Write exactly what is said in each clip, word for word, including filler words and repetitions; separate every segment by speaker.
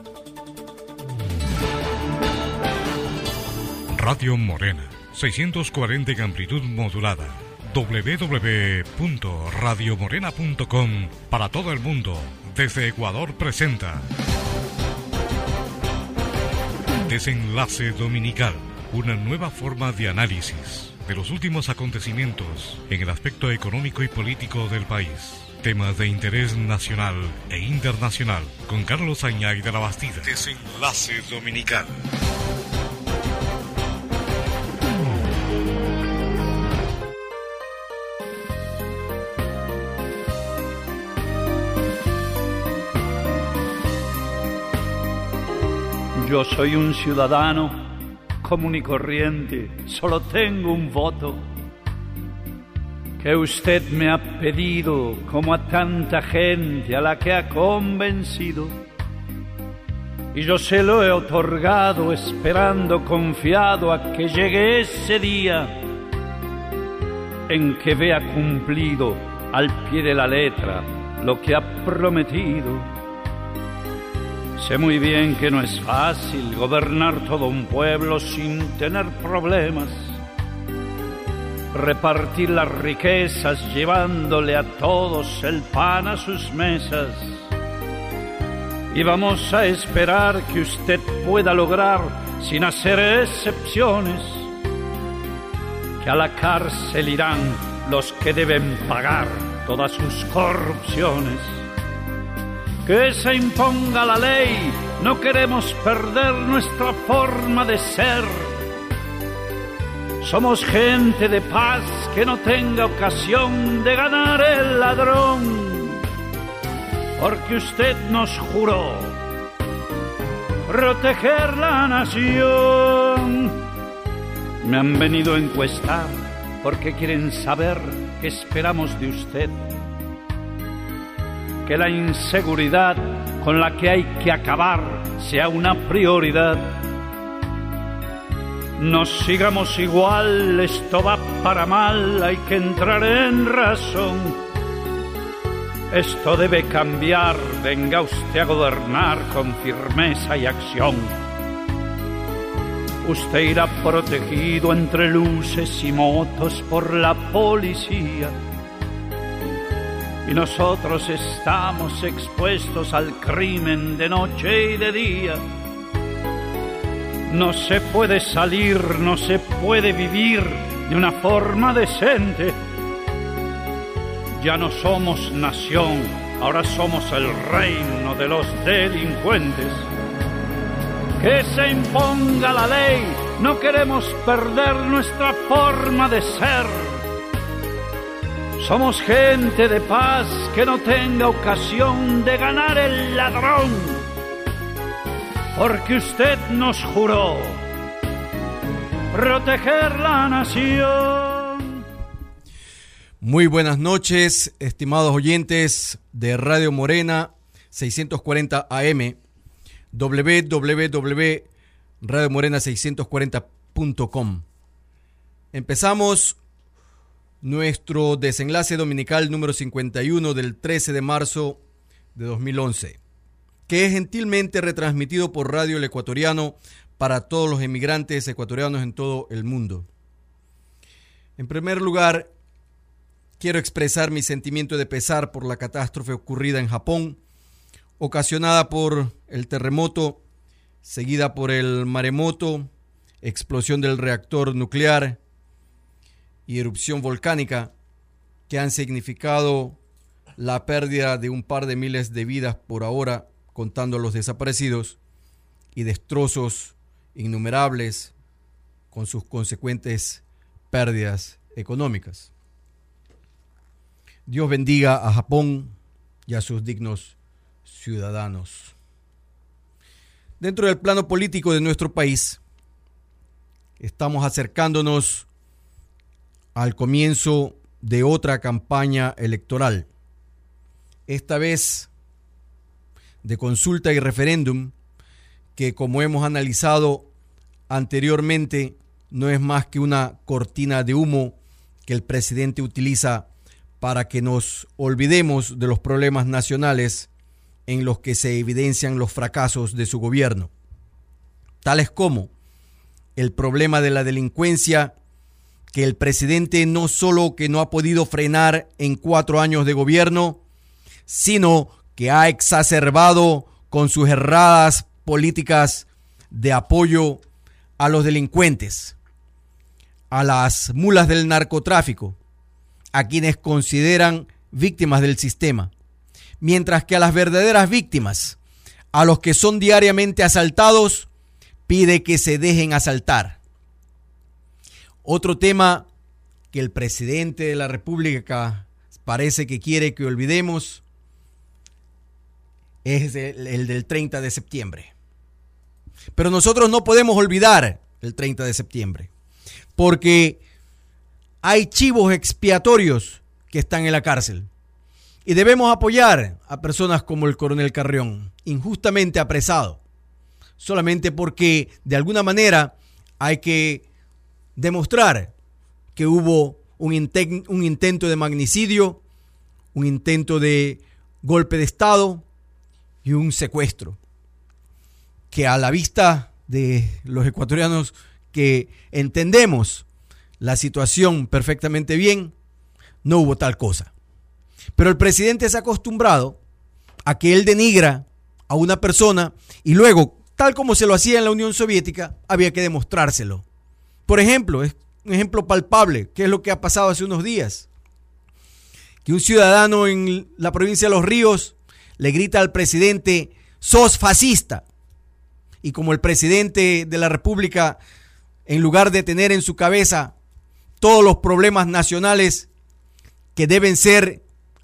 Speaker 1: Radio Morena, seiscientos cuarenta en amplitud modulada. doble u doble u doble u punto radio morena punto com para todo el mundo. Desde Ecuador presenta Desenlace Dominical, una nueva forma de análisis de los últimos acontecimientos en el aspecto económico y político del país. Temas de interés nacional e internacional con Carlos Añay de la Bastida. Desenlace Dominical.
Speaker 2: Yo soy un ciudadano común y corriente, solo tengo un voto que usted me ha pedido, como a tanta gente a la que ha convencido, y yo se lo he otorgado esperando confiado a que llegue ese día en que vea cumplido al pie de la letra lo que ha prometido. Sé muy bien que no es fácil gobernar todo un pueblo sin tener problemas, repartir las riquezas llevándole a todos el pan a sus mesas. Y vamos a esperar que usted pueda lograr, sin hacer excepciones, que a la cárcel irán los que deben pagar todas sus corrupciones. Que se imponga la ley, no queremos perder nuestra forma de ser. Somos gente de paz que no tenga ocasión de ganar el ladrón, porque usted nos juró proteger la nación. Me han venido a encuestar porque quieren saber qué esperamos de usted. Que la inseguridad con la que hay que acabar sea una prioridad. No sigamos igual, esto va para mal, hay que entrar en razón. Esto debe cambiar, venga usted a gobernar con firmeza y acción. Usted irá protegido entre luces y motos por la policía, y nosotros estamos expuestos al crimen de noche y de día. No se puede salir, no se puede vivir de una forma decente. Ya no somos nación, ahora somos el reino de los delincuentes. Que se imponga la ley, no queremos perder nuestra forma de ser. Somos gente de paz que no tenga ocasión de ganar el ladrón, porque usted nos juró proteger la nación.
Speaker 3: Muy buenas noches, estimados oyentes de Radio Morena seiscientos cuarenta A M, doble u doble u doble u punto radio morena seiscientos cuarenta punto com. Empezamos nuestro desenlace dominical número cincuenta y uno del trece de marzo de dos mil once, que es gentilmente retransmitido por Radio El Ecuatoriano para todos los emigrantes ecuatorianos en todo el mundo. En primer lugar, quiero expresar mi sentimiento de pesar por la catástrofe ocurrida en Japón, ocasionada por el terremoto, seguida por el maremoto, explosión del reactor nuclear y erupción volcánica, que han significado la pérdida de un par de miles de vidas por ahora, contando a los desaparecidos, y destrozos innumerables con sus consecuentes pérdidas económicas. Dios bendiga a Japón y a sus dignos ciudadanos. Dentro del plano político de nuestro país, estamos acercándonos al comienzo de otra campaña electoral, esta vez de consulta y referéndum, que, como hemos analizado anteriormente, no es más que una cortina de humo que el presidente utiliza para que nos olvidemos de los problemas nacionales en los que se evidencian los fracasos de su gobierno, tales como el problema de la delincuencia, que el presidente no solo que no ha podido frenar en cuatro años de gobierno, sino que ha exacerbado con sus erradas políticas de apoyo a los delincuentes, a las mulas del narcotráfico, a quienes consideran víctimas del sistema, mientras que a las verdaderas víctimas, a los que son diariamente asaltados, pide que se dejen asaltar. Otro tema que el presidente de la República parece que quiere que olvidemos es el, el del treinta de septiembre. Pero nosotros no podemos olvidar el treinta de septiembre, porque hay chivos expiatorios que están en la cárcel. Y debemos apoyar a personas como el coronel Carrión, injustamente apresado, solamente porque de alguna manera hay que demostrar que hubo un, inten- un intento de magnicidio, un intento de golpe de Estado y un secuestro, que a la vista de los ecuatorianos que entendemos la situación perfectamente bien, no hubo tal cosa. Pero el presidente se ha acostumbrado a que él denigra a una persona y luego, tal como se lo hacía en la Unión Soviética, había que demostrárselo. Por ejemplo, es un ejemplo palpable, que es lo que ha pasado hace unos días, que un ciudadano en la provincia de Los Ríos le grita al presidente: sos fascista. Y como el presidente de la República, en lugar de tener en su cabeza todos los problemas nacionales que deben ser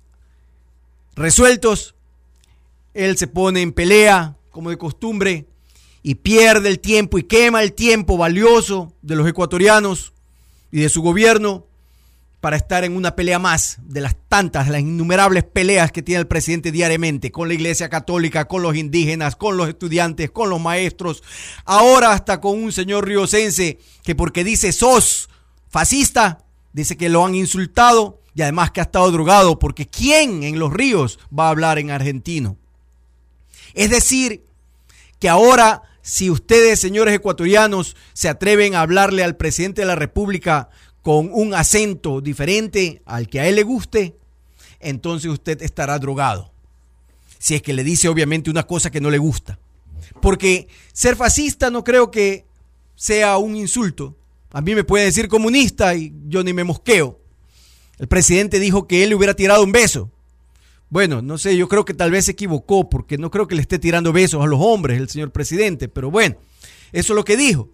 Speaker 3: resueltos, él se pone en pelea, como de costumbre, y pierde el tiempo y quema el tiempo valioso de los ecuatorianos y de su gobierno para estar en una pelea más de las tantas, las innumerables peleas que tiene el presidente diariamente con la Iglesia Católica, con los indígenas, con los estudiantes, con los maestros, ahora hasta con un señor riocense que porque dice sos fascista, dice que lo han insultado y además que ha estado drogado, porque ¿quién en Los Ríos va a hablar en argentino? Es decir, que ahora si ustedes, señores ecuatorianos, se atreven a hablarle al presidente de la República con un acento diferente al que a él le guste, entonces usted estará drogado. Si es que le dice obviamente una cosa que no le gusta. Porque ser fascista no creo que sea un insulto. A mí me puede decir comunista y yo ni me mosqueo. El presidente dijo que él le hubiera tirado un beso. Bueno, no sé, yo creo que tal vez se equivocó, porque no creo que le esté tirando besos a los hombres el señor presidente, pero bueno, eso es lo que dijo.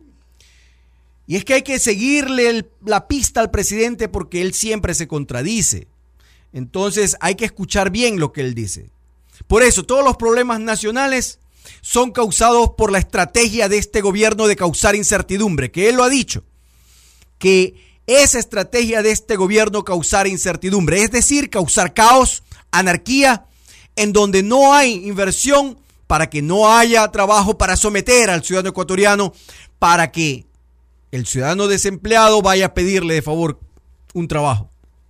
Speaker 3: Y es que hay que seguirle el, la pista al presidente porque él siempre se contradice. Entonces hay que escuchar bien lo que él dice. Por eso todos los problemas nacionales son causados por la estrategia de este gobierno de causar incertidumbre, que él lo ha dicho, que esa estrategia de este gobierno causar incertidumbre, es decir, causar caos, anarquía, en donde no hay inversión para que no haya trabajo para someter al ciudadano ecuatoriano, para que el ciudadano desempleado vaya a pedirle de favor un trabajo.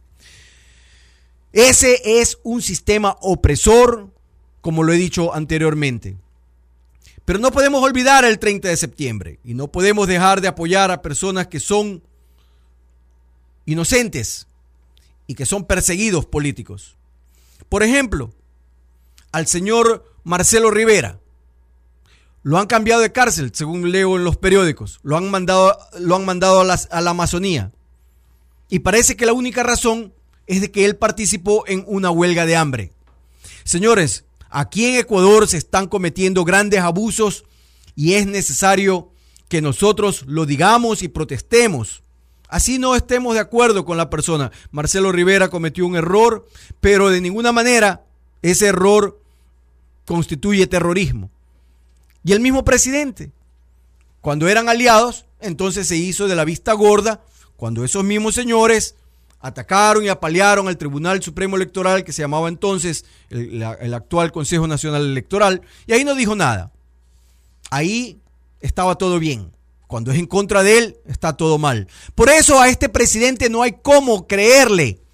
Speaker 3: Ese es un sistema opresor, como lo he dicho anteriormente. Pero no podemos olvidar el treinta de septiembre y no podemos dejar de apoyar a personas que son inocentes y que son perseguidos políticos. Por ejemplo, al señor Marcelo Rivera lo han cambiado de cárcel, según leo en los periódicos, lo han mandado, lo han mandado a, las, a la Amazonía, y parece que la única razón es de que él participó en una huelga de hambre. Señores, aquí en Ecuador se están cometiendo grandes abusos y es necesario que nosotros lo digamos y protestemos. Así no estemos de acuerdo con la persona. Marcelo Rivera cometió un error, pero de ninguna manera ese error constituye terrorismo. Y el mismo presidente, cuando eran aliados, entonces se hizo de la vista gorda, cuando esos mismos señores atacaron y apalearon al Tribunal Supremo Electoral, que se llamaba entonces el, la, el actual Consejo Nacional Electoral, y ahí no dijo nada. Ahí estaba todo bien. Cuando es en contra de él, está todo mal. Por eso a este presidente no hay cómo creerle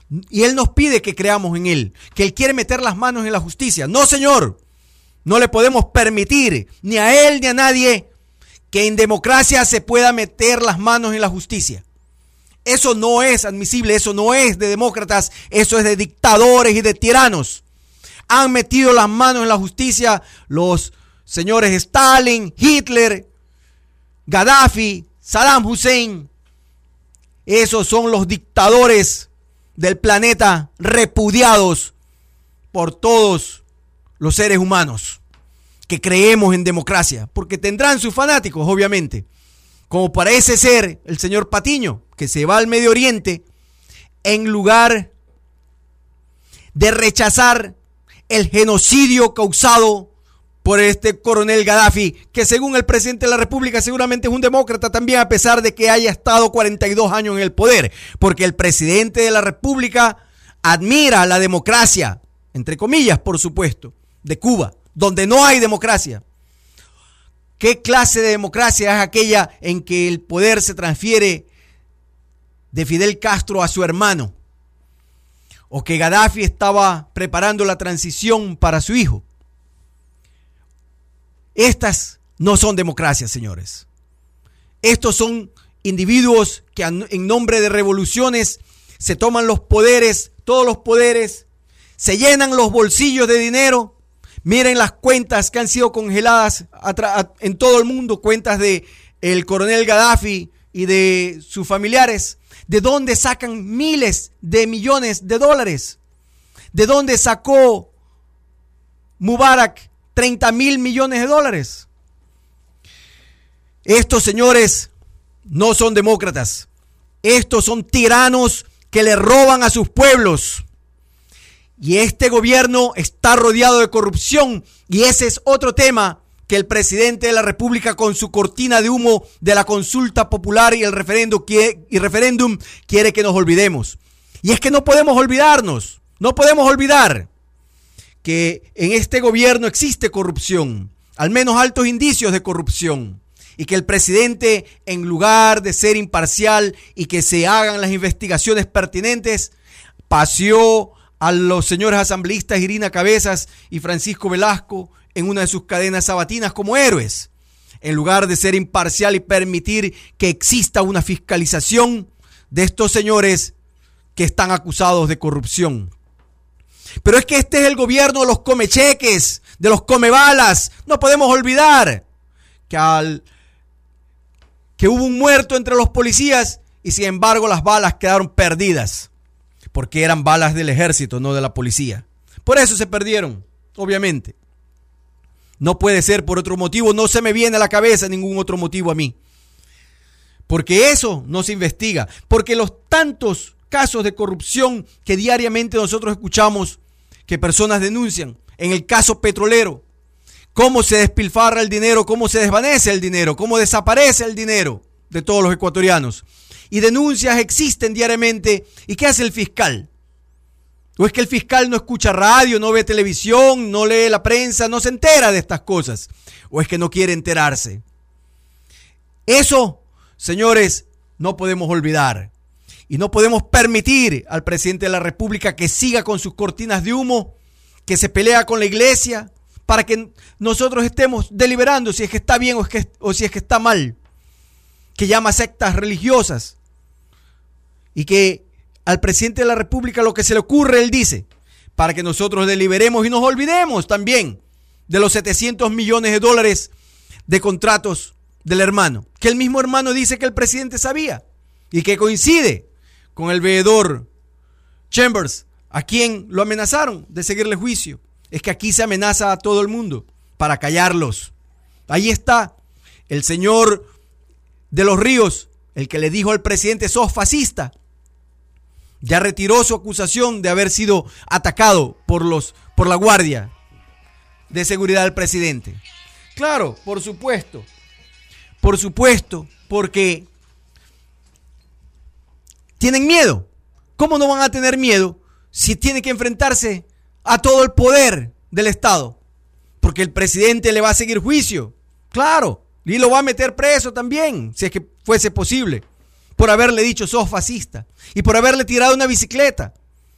Speaker 3: Y Él nos pide que creamos en Él, que Él quiere meter las manos en la justicia. No, señor, no le podemos permitir ni a Él ni a nadie que en democracia se pueda meter las manos en la justicia. Eso no es admisible, eso no es de demócratas, eso es de dictadores y de tiranos. Han metido las manos en la justicia los señores Stalin, Hitler, Gaddafi, Saddam Hussein. Esos son los dictadores del planeta repudiados por todos los seres humanos que creemos en democracia, porque tendrán sus fanáticos, obviamente, como parece ser el señor Patiño, que se va al Medio Oriente en lugar de rechazar el genocidio causado por este coronel Gaddafi, que según el presidente de la República seguramente es un demócrata también, a pesar de que haya estado cuarenta y dos años en el poder, porque el presidente de la República admira la democracia, entre comillas, por supuesto, de Cuba, donde no hay democracia. ¿Qué clase de democracia es aquella en que el poder se transfiere de Fidel Castro a su hermano? ¿O que Gaddafi estaba preparando la transición para su hijo? Estas no son democracias, señores. Estos son individuos que en nombre de revoluciones se toman los poderes, todos los poderes, se llenan los bolsillos de dinero. Miren las cuentas que han sido congeladas en todo el mundo, cuentas de el coronel Gaddafi y de sus familiares. ¿De dónde sacan miles de millones de dólares? ¿De dónde sacó Mubarak treinta mil millones de dólares? Estos señores no son demócratas. Estos son tiranos que le roban a sus pueblos. Y este gobierno está rodeado de corrupción, y ese es otro tema que el presidente de la República, con su cortina de humo de la consulta popular y el referéndum, y referéndum quiere que nos olvidemos. Y es que no podemos olvidarnos, no podemos olvidar que en este gobierno existe corrupción, al menos altos indicios de corrupción, y que el presidente, en lugar de ser imparcial y que se hagan las investigaciones pertinentes, paseó a los señores asambleístas Irina Cabezas y Francisco Velasco en una de sus cadenas sabatinas como héroes, en lugar de ser imparcial y permitir que exista una fiscalización de estos señores que están acusados de corrupción. Pero es que este es el gobierno de los comecheques, de los comebalas. No podemos olvidar que, al, que hubo un muerto entre los policías y sin embargo las balas quedaron perdidas, porque eran balas del ejército, no de la policía. Por eso se perdieron, obviamente. No puede ser por otro motivo, no se me viene a la cabeza ningún otro motivo a mí. Porque eso no se investiga, porque los tantos casos de corrupción que diariamente nosotros escuchamos que personas denuncian, en el caso petrolero, cómo se despilfarra el dinero, cómo se desvanece el dinero, cómo desaparece el dinero de todos los ecuatorianos. Y denuncias existen diariamente. ¿Y qué hace el fiscal? ¿O es que el fiscal no escucha radio, no ve televisión, no lee la prensa, no se entera de estas cosas? ¿O es que no quiere enterarse? Eso, señores, no podemos olvidar. Y no podemos permitir al presidente de la República que siga con sus cortinas de humo, que se pelea con la iglesia, para que nosotros estemos deliberando si es que está bien o, es que, o si es que está mal. Que llama sectas religiosas. Y que al presidente de la República lo que se le ocurre, él dice, para que nosotros deliberemos y nos olvidemos también de los setecientos millones de dólares de contratos del hermano, que el mismo hermano dice que el presidente sabía y que coincide con el veedor Chambers, a quien lo amenazaron de seguirle juicio. Es que aquí se amenaza a todo el mundo para callarlos. Ahí está el señor de los Ríos, el que le dijo al presidente: sos fascista. Ya retiró su acusación de haber sido atacado por los por la Guardia de Seguridad del presidente. Claro, por supuesto. Por supuesto, porque tienen miedo. ¿Cómo no van a tener miedo si tienen que enfrentarse a todo el poder del Estado? Porque el presidente le va a seguir juicio. Claro, y lo va a meter preso también, si es que fuese posible, por haberle dicho sos fascista y por haberle tirado una bicicleta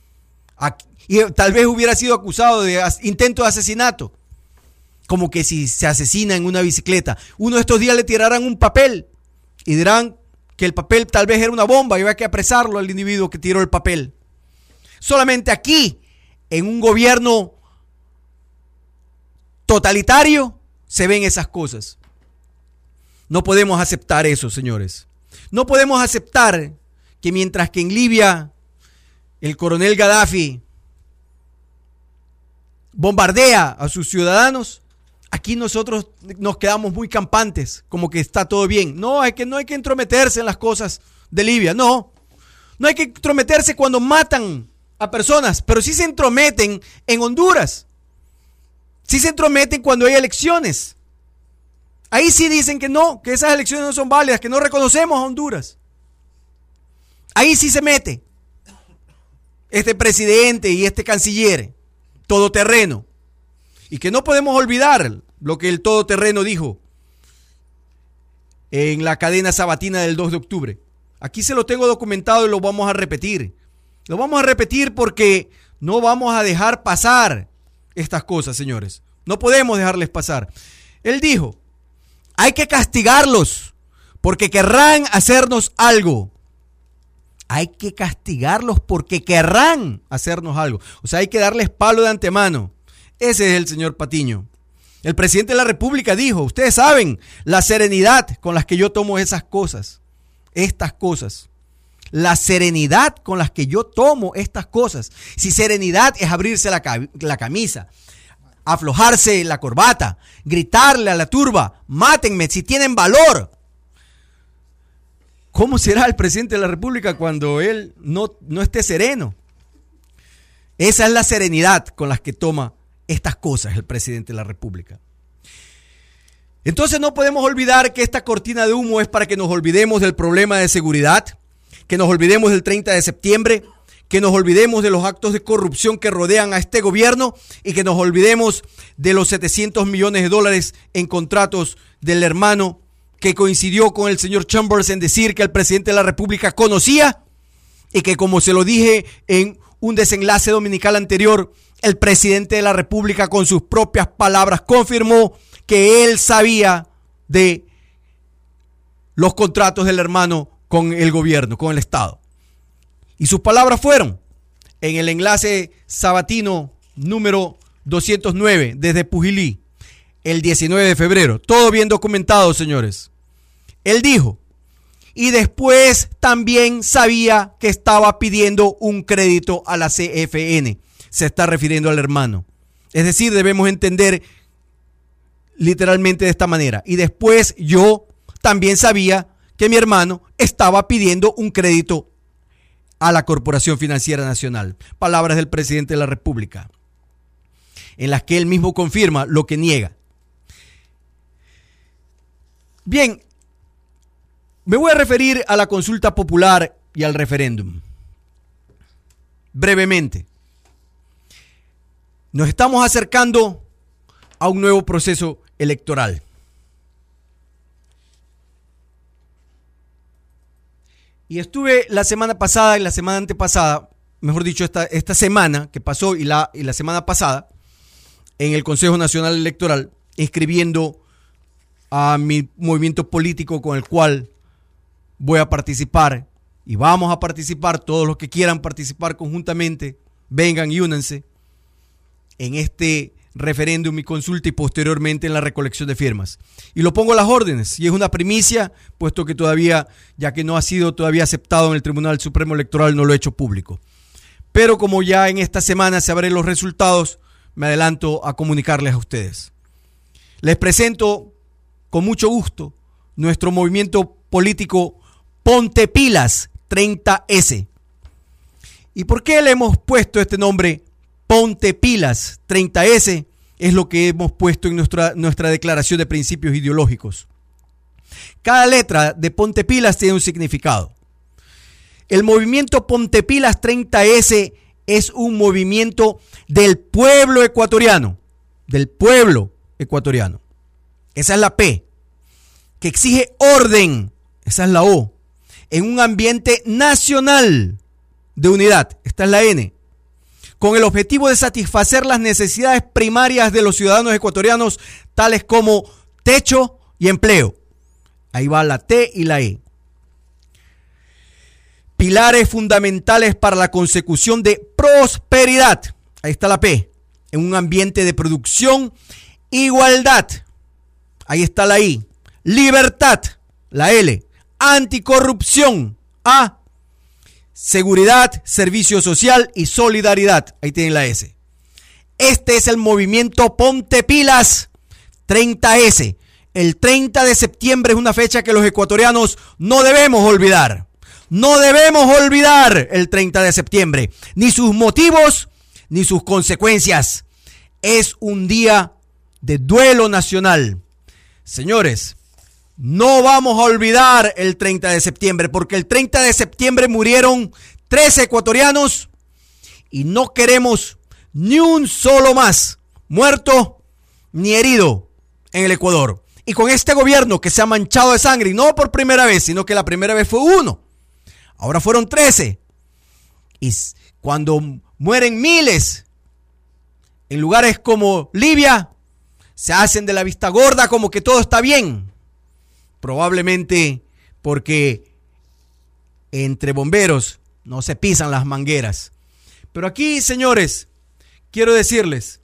Speaker 3: Y tal vez hubiera sido acusado de intento de asesinato. Como que si se asesina en una bicicleta. Uno de estos días le tirarán un papel y dirán que el papel tal vez era una bomba y había que apresarlo al individuo que tiró el papel. Solamente aquí, en un gobierno totalitario, se ven esas cosas. No podemos aceptar eso, señores. No podemos aceptar que mientras que en Libia el coronel Gaddafi bombardea a sus ciudadanos, aquí nosotros nos quedamos muy campantes, como que está todo bien. No, es que no hay que entrometerse en las cosas de Libia, no. No hay que entrometerse cuando matan a personas, pero sí se entrometen en Honduras. Sí se entrometen cuando hay elecciones. Ahí sí dicen que no, que esas elecciones no son válidas, que no reconocemos a Honduras. Ahí sí se mete este presidente y este canciller todoterreno. Y que no podemos olvidar lo que el todoterreno dijo en la cadena sabatina del dos de octubre. Aquí se lo tengo documentado y lo vamos a repetir. Lo vamos a repetir porque no vamos a dejar pasar estas cosas, señores. No podemos dejarles pasar. Él dijo, hay que castigarlos porque querrán hacernos algo. Hay que castigarlos porque querrán hacernos algo. O sea, hay que darles palo de antemano. Ese es el señor Patiño. El presidente de la República dijo, ustedes saben la serenidad con las que yo tomo esas cosas, estas cosas. La serenidad con las que yo tomo estas cosas. Si serenidad es abrirse la, la camisa, aflojarse la corbata, gritarle a la turba, mátenme si tienen valor. ¿Cómo será el presidente de la República cuando él no, no esté sereno? Esa es la serenidad con las que toma estas cosas el presidente de la República. Entonces no podemos olvidar que esta cortina de humo es para que nos olvidemos del problema de seguridad, que nos olvidemos del treinta de septiembre, que nos olvidemos de los actos de corrupción que rodean a este gobierno y que nos olvidemos de los setecientos millones de dólares en contratos del hermano que coincidió con el señor Chambers en decir que el presidente de la República conocía y que, como se lo dije en un desenlace dominical anterior, el presidente de la República con sus propias palabras confirmó que él sabía de los contratos del hermano con el gobierno, con el Estado. Y sus palabras fueron en el enlace sabatino número doscientos nueve desde Pujilí, el diecinueve de febrero. Todo bien documentado, señores. Él dijo, y después también sabía que estaba pidiendo un crédito a la C F N. Se está refiriendo al hermano. Es decir, debemos entender literalmente de esta manera. Y después yo también sabía que mi hermano estaba pidiendo un crédito a la Corporación Financiera Nacional. Palabras del presidente de la República, en las que él mismo confirma lo que niega. Bien, me voy a referir a la consulta popular y al referéndum. Brevemente. Nos estamos acercando a un nuevo proceso electoral. Y estuve la semana pasada y la semana antepasada, mejor dicho, esta, esta semana que pasó y la, y la semana pasada, en el Consejo Nacional Electoral, inscribiendo a mi movimiento político con el cual voy a participar y vamos a participar, todos los que quieran participar conjuntamente, vengan y únanse en este referéndum y consulta y posteriormente en la recolección de firmas. Y lo pongo a las órdenes y es una primicia, puesto que todavía, ya que no ha sido todavía aceptado en el Tribunal Supremo Electoral, no lo he hecho público. Pero como ya en esta semana sabré los resultados, me adelanto a comunicarles a ustedes. Les presento con mucho gusto nuestro movimiento político Ponte Pilas treinta ese. ¿Y por qué le hemos puesto este nombre Ponte Pilas treinta ese? Es lo que hemos puesto en nuestra, nuestra declaración de principios ideológicos. Cada letra de Ponte Pilas tiene un significado. El movimiento Ponte Pilas treinta ese es un movimiento del pueblo ecuatoriano, del pueblo ecuatoriano. Esa es la P, que exige orden, esa es la O, en un ambiente nacional de unidad, esta es la N, con el objetivo de satisfacer las necesidades primarias de los ciudadanos ecuatorianos, tales como techo y empleo. Ahí va la T y la E. Pilares fundamentales para la consecución de prosperidad. Ahí está la P. En un ambiente de producción, igualdad. Ahí está la I. Libertad. La L. Anticorrupción. A. Seguridad, servicio social y solidaridad. Ahí tienen la S. Este es el movimiento Ponte Pilas treinta ese. El treinta de septiembre es una fecha que los ecuatorianos no debemos olvidar. No debemos olvidar el treinta de septiembre, ni sus motivos, ni sus consecuencias. Es un día de duelo nacional. Señores, no vamos a olvidar el treinta de septiembre, porque el treinta de septiembre murieron trece ecuatorianos y no queremos ni un solo más muerto ni herido en el Ecuador. Y con este gobierno que se ha manchado de sangre, y no por primera vez, sino que la primera vez fue uno, ahora fueron trece. Y cuando mueren miles en lugares como Libia, se hacen de la vista gorda como que todo está bien. Probablemente porque entre bomberos no se pisan las mangueras. Pero aquí, señores, quiero decirles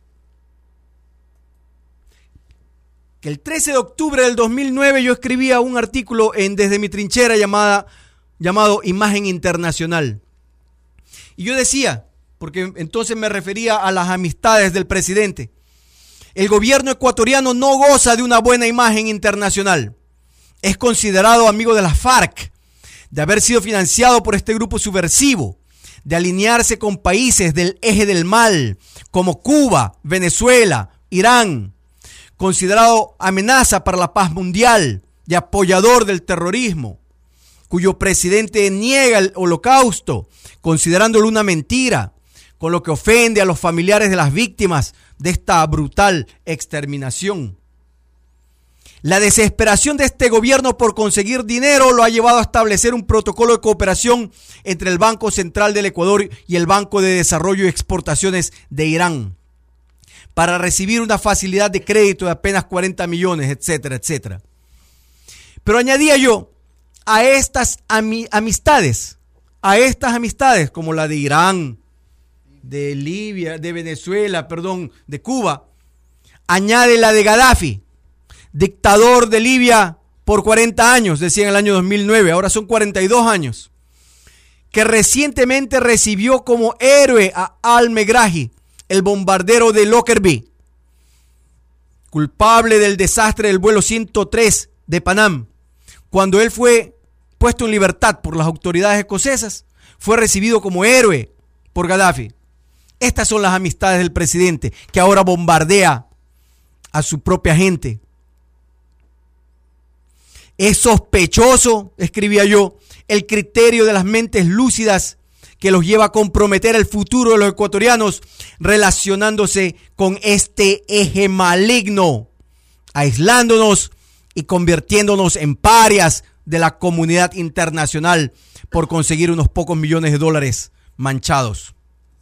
Speaker 3: que el trece de octubre del dos mil nueve yo escribía un artículo en Desde mi trinchera llamada, llamado Imagen Internacional. Y yo decía, porque entonces me refería a las amistades del presidente, el gobierno ecuatoriano no goza de una buena imagen internacional. Es considerado amigo de las FARC, de haber sido financiado por este grupo subversivo, de alinearse con países del eje del mal, como Cuba, Venezuela, Irán, considerado amenaza para la paz mundial y apoyador del terrorismo, cuyo presidente niega el holocausto, considerándolo una mentira, con lo que ofende a los familiares de las víctimas de esta brutal exterminación. La desesperación de este gobierno por conseguir dinero lo ha llevado a establecer un protocolo de cooperación entre el Banco Central del Ecuador y el Banco de Desarrollo y Exportaciones de Irán para recibir una facilidad de crédito de apenas cuarenta millones, etcétera, etcétera. Pero añadía yo, a estas ami- amistades, a estas amistades como la de Irán, de Libia, de Venezuela, perdón, de Cuba, añade la de Gaddafi, dictador de Libia por cuarenta años, decía en el año dos mil nueve, ahora son cuarenta y dos años, que recientemente recibió como héroe a Al-Megrahi, el bombardero de Lockerbie, culpable del desastre del vuelo ciento tres de Panam. Cuando él fue puesto en libertad por las autoridades escocesas, fue recibido como héroe por Gaddafi. Estas son las amistades del presidente, que ahora bombardea a su propia gente. Es sospechoso, escribía yo, el criterio de las mentes lúcidas que los lleva a comprometer el futuro de los ecuatorianos relacionándose con este eje maligno, aislándonos y convirtiéndonos en parias de la comunidad internacional por conseguir unos pocos millones de dólares manchados.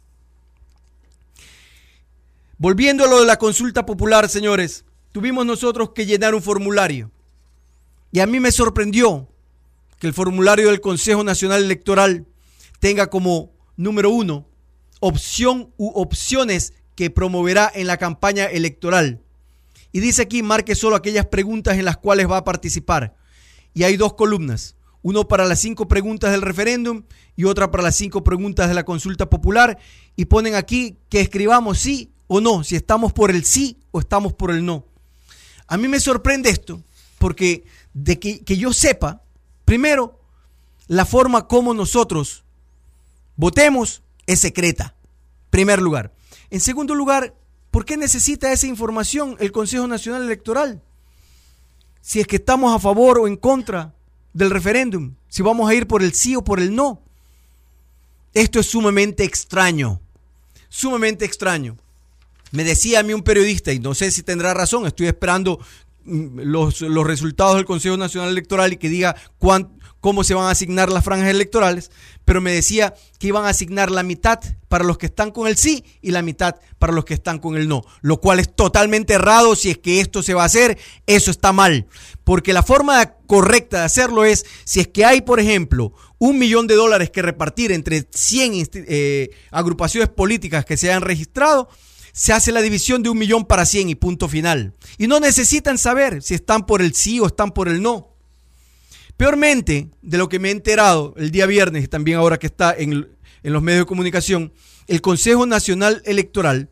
Speaker 3: Volviendo a lo de la consulta popular, señores, tuvimos nosotros que llenar un formulario. Y a mí me sorprendió que el formulario del Consejo Nacional Electoral tenga como número uno opción u opciones que promoverá en la campaña electoral. Y dice aquí, marque solo aquellas preguntas en las cuales va a participar. Y hay dos columnas, uno para las cinco preguntas del referéndum y otra para las cinco preguntas de la consulta popular. Y ponen aquí que escribamos sí o no, si estamos por el sí o estamos por el no. A mí me sorprende esto, porque de que, que yo sepa, primero, la forma como nosotros votemos es secreta, primer lugar. En segundo lugar, ¿por qué necesita esa información el Consejo Nacional Electoral? Si es que estamos a favor o en contra del referéndum, si vamos a ir por el sí o por el no. Esto es sumamente extraño, sumamente extraño. Me decía a mí un periodista, y no sé si tendrá razón, estoy esperando los, los resultados del Consejo Nacional Electoral y que diga cuán, cómo se van a asignar las franjas electorales, pero me decía que iban a asignar la mitad para los que están con el sí y la mitad para los que están con el no, lo cual es totalmente errado. Si es que esto se va a hacer, eso está mal, porque la forma correcta de hacerlo es, si es que hay, por ejemplo, un millón de dólares que repartir entre cien eh, agrupaciones políticas que se hayan registrado, se hace la división de un millón para cien y punto final. Y no necesitan saber si están por el sí o están por el no. Peormente, de lo que me he enterado el día viernes y también ahora que está en, en los medios de comunicación, el Consejo Nacional Electoral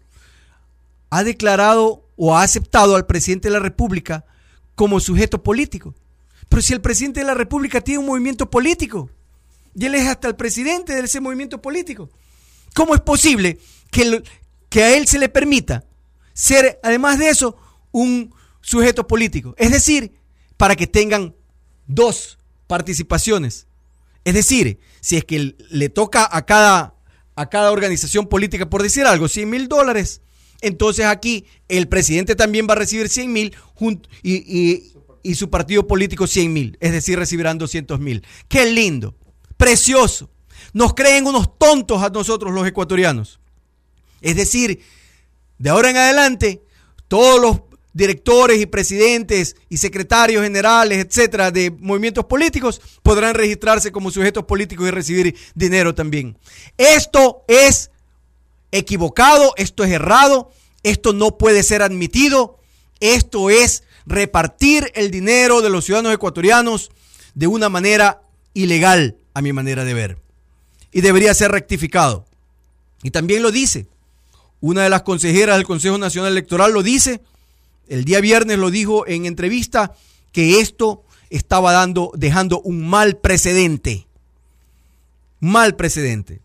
Speaker 3: ha declarado o ha aceptado al presidente de la República como sujeto político. Pero si el presidente de la República tiene un movimiento político y él es hasta el presidente de ese movimiento político, ¿cómo es posible que el, que a él se le permita ser, además de eso, un sujeto político? Es decir, para que tengan dos participaciones. Es decir, si es que le toca a cada, a cada organización política, por decir algo, cien mil dólares, entonces aquí el presidente también va a recibir cien mil y, y, y su partido político cien mil. Es decir, recibirán doscientos mil. ¡Qué lindo! ¡Precioso! Nos creen unos tontos a nosotros los ecuatorianos. Es decir, de ahora en adelante, todos los directores y presidentes y secretarios generales, etcétera, de movimientos políticos podrán registrarse como sujetos políticos y recibir dinero también. Esto es equivocado, esto es errado, esto no puede ser admitido, esto es repartir el dinero de los ciudadanos ecuatorianos de una manera ilegal, a mi manera de ver, y debería ser rectificado. Y también lo dice una de las consejeras del Consejo Nacional Electoral, lo dice, el día viernes lo dijo en entrevista, que esto estaba dando, dejando un mal precedente, mal precedente.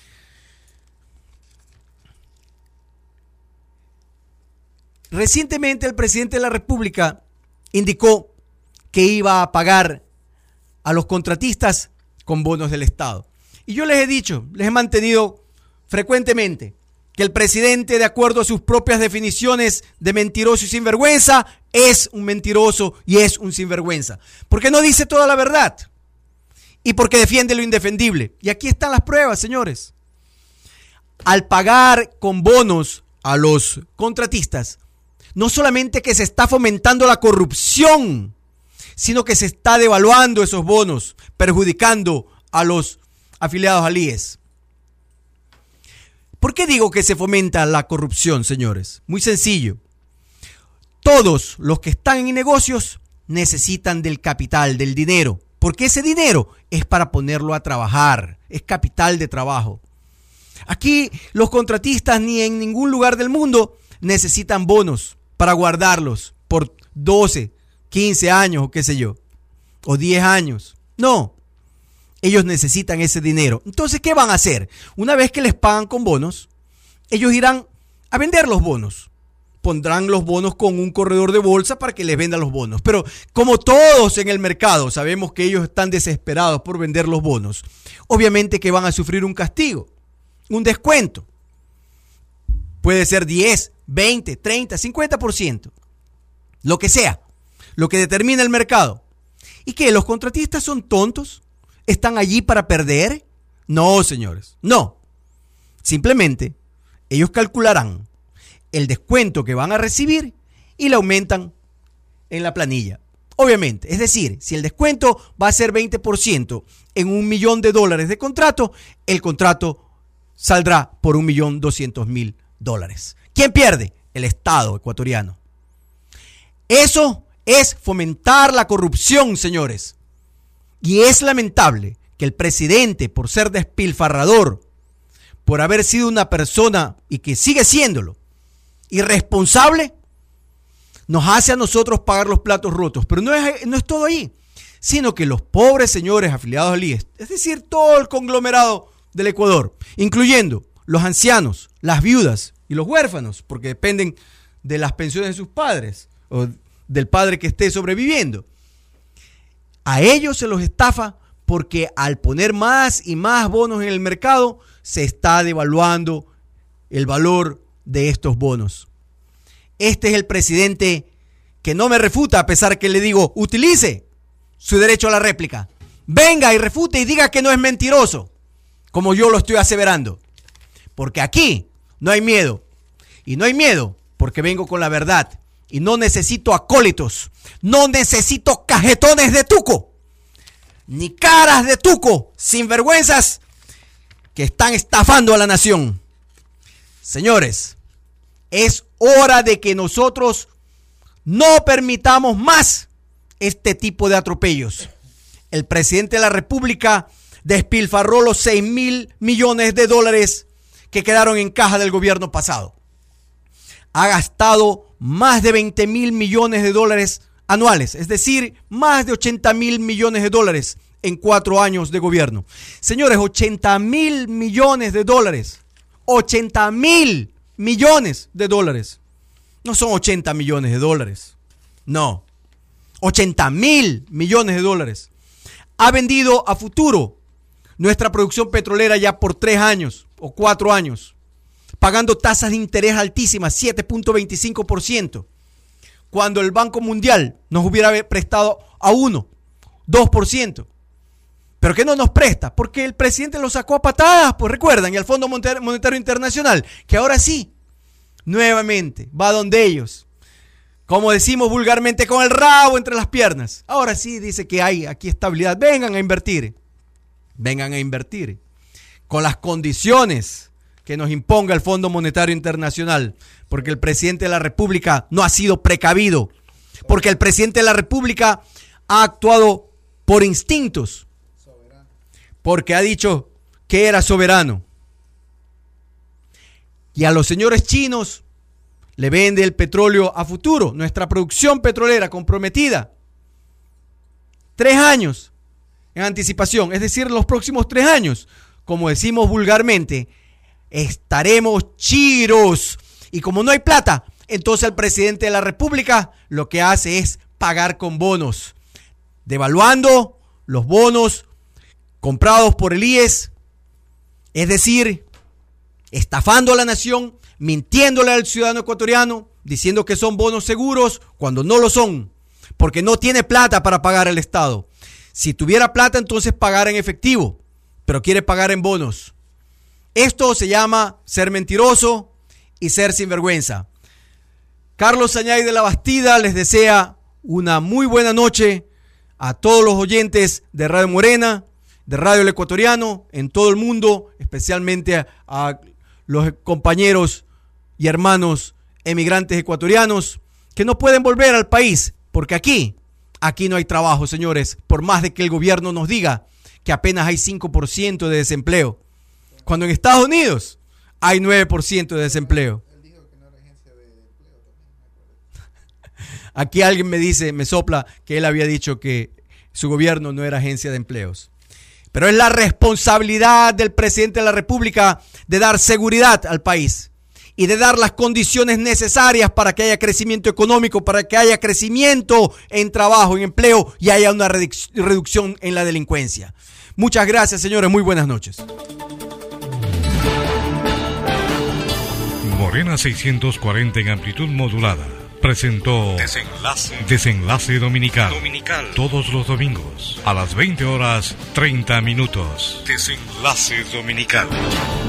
Speaker 3: Recientemente el presidente de la República indicó que iba a pagar a los contratistas con bonos del Estado. Y yo les he dicho, les he mantenido frecuentemente que el presidente, de acuerdo a sus propias definiciones de mentiroso y sinvergüenza, es un mentiroso y es un sinvergüenza. Porque no dice toda la verdad y porque defiende lo indefendible. Y aquí están las pruebas, señores. Al pagar con bonos a los contratistas, no solamente que se está fomentando la corrupción, sino que se está devaluando esos bonos, perjudicando a los afiliados al I E S. ¿Por qué digo que se fomenta la corrupción, señores? Muy sencillo. Todos los que están en negocios necesitan del capital, del dinero, porque ese dinero es para ponerlo a trabajar, es capital de trabajo. Aquí los contratistas ni en ningún lugar del mundo necesitan bonos para guardarlos por doce, quince años o qué sé yo, o diez años. No. Ellos necesitan ese dinero. Entonces, ¿qué van a hacer? Una vez que les pagan con bonos, ellos irán a vender los bonos. Pondrán los bonos con un corredor de bolsa para que les venda los bonos. Pero como todos en el mercado sabemos que ellos están desesperados por vender los bonos, obviamente que van a sufrir un castigo, un descuento. Puede ser diez, veinte, treinta, cincuenta por ciento. Lo que sea, lo que determina el mercado. ¿Y qué? ¿Los contratistas son tontos? ¿Están allí para perder? No, señores, no. Simplemente, ellos calcularán el descuento que van a recibir y le aumentan en la planilla. Obviamente, es decir, si el descuento va a ser veinte por ciento en un millón de dólares de contrato, el contrato saldrá por un millón doscientos mil dólares. ¿Quién pierde? El Estado ecuatoriano. Eso es fomentar la corrupción, señores. Y es lamentable que el presidente, por ser despilfarrador, por haber sido una persona, y que sigue siéndolo, irresponsable, nos hace a nosotros pagar los platos rotos. Pero no es, no es todo ahí, sino que los pobres señores afiliados al I E S, es decir, todo el conglomerado del Ecuador, incluyendo los ancianos, las viudas y los huérfanos, porque dependen de las pensiones de sus padres o del padre que esté sobreviviendo. A ellos se los estafa porque al poner más y más bonos en el mercado, se está devaluando el valor de estos bonos. Este es el presidente que no me refuta a pesar que le digo, utilice su derecho a la réplica. Venga y refute y diga que no es mentiroso, como yo lo estoy aseverando. Porque aquí no hay miedo. Y no hay miedo porque vengo con la verdad. Y no necesito acólitos. No necesito cajetones de tuco. Ni caras de tuco sinvergüenzas que están estafando a la nación. Señores, es hora de que nosotros no permitamos más este tipo de atropellos. El presidente de la República despilfarró los seis mil millones de dólares que quedaron en caja del gobierno pasado. Ha gastado más de veinte mil millones de dólares anuales, es decir, más de ochenta mil millones de dólares en cuatro años de gobierno. Señores, ochenta mil millones de dólares. ochenta mil millones de dólares. No son ochenta millones de dólares. No. ochenta mil millones de dólares. Ha vendido a futuro nuestra producción petrolera ya por tres años o cuatro años, pagando tasas de interés altísimas, siete punto veinticinco por ciento, cuando el Banco Mundial nos hubiera prestado a uno, dos por ciento. ¿Pero qué no nos presta? Porque el presidente lo sacó a patadas, pues recuerdan, y el Fondo Monetario Internacional, que ahora sí, nuevamente, va donde ellos. Como decimos vulgarmente, con el rabo entre las piernas. Ahora sí dice que hay aquí estabilidad. Vengan a invertir. Vengan a invertir. Con las condiciones que nos imponga el Fondo Monetario Internacional. Porque el presidente de la República no ha sido precavido. Porque el presidente de la República ha actuado por instintos. Porque ha dicho que era soberano. Y a los señores chinos le vende el petróleo a futuro, nuestra producción petrolera comprometida. Tres años en anticipación, es decir, los próximos tres años, como decimos vulgarmente, estaremos chiros. Y como no hay plata, entonces el presidente de la República lo que hace es pagar con bonos, devaluando los bonos comprados por el I E S, es decir, estafando a la nación, mintiéndole al ciudadano ecuatoriano, diciendo que son bonos seguros cuando no lo son, porque no tiene plata para pagar el Estado. Si tuviera plata, entonces pagara en efectivo, pero quiere pagar en bonos. Esto se llama ser mentiroso y ser sinvergüenza. Carlos Sañay de la Bastida les desea una muy buena noche a todos los oyentes de Radio Morena, de Radio El Ecuatoriano, en todo el mundo, especialmente a, a los compañeros y hermanos emigrantes ecuatorianos que no pueden volver al país, porque aquí, aquí no hay trabajo, señores, por más de que el gobierno nos diga que apenas hay cinco por ciento de desempleo, cuando en Estados Unidos hay nueve por ciento de desempleo. Él dijo que no era agencia de empleo también. Aquí alguien me dice, me sopla, que él había dicho que su gobierno no era agencia de empleos. Pero es la responsabilidad del presidente de la República de dar seguridad al país y de dar las condiciones necesarias para que haya crecimiento económico, para que haya crecimiento en trabajo, en empleo y haya una reducción en la delincuencia. Muchas gracias, señores. Muy buenas noches.
Speaker 1: Morena seiscientos cuarenta en amplitud modulada presentó Desenlace, Desenlace Dominical. Dominical. Todos los domingos a las veinte horas treinta minutos. Desenlace Dominical.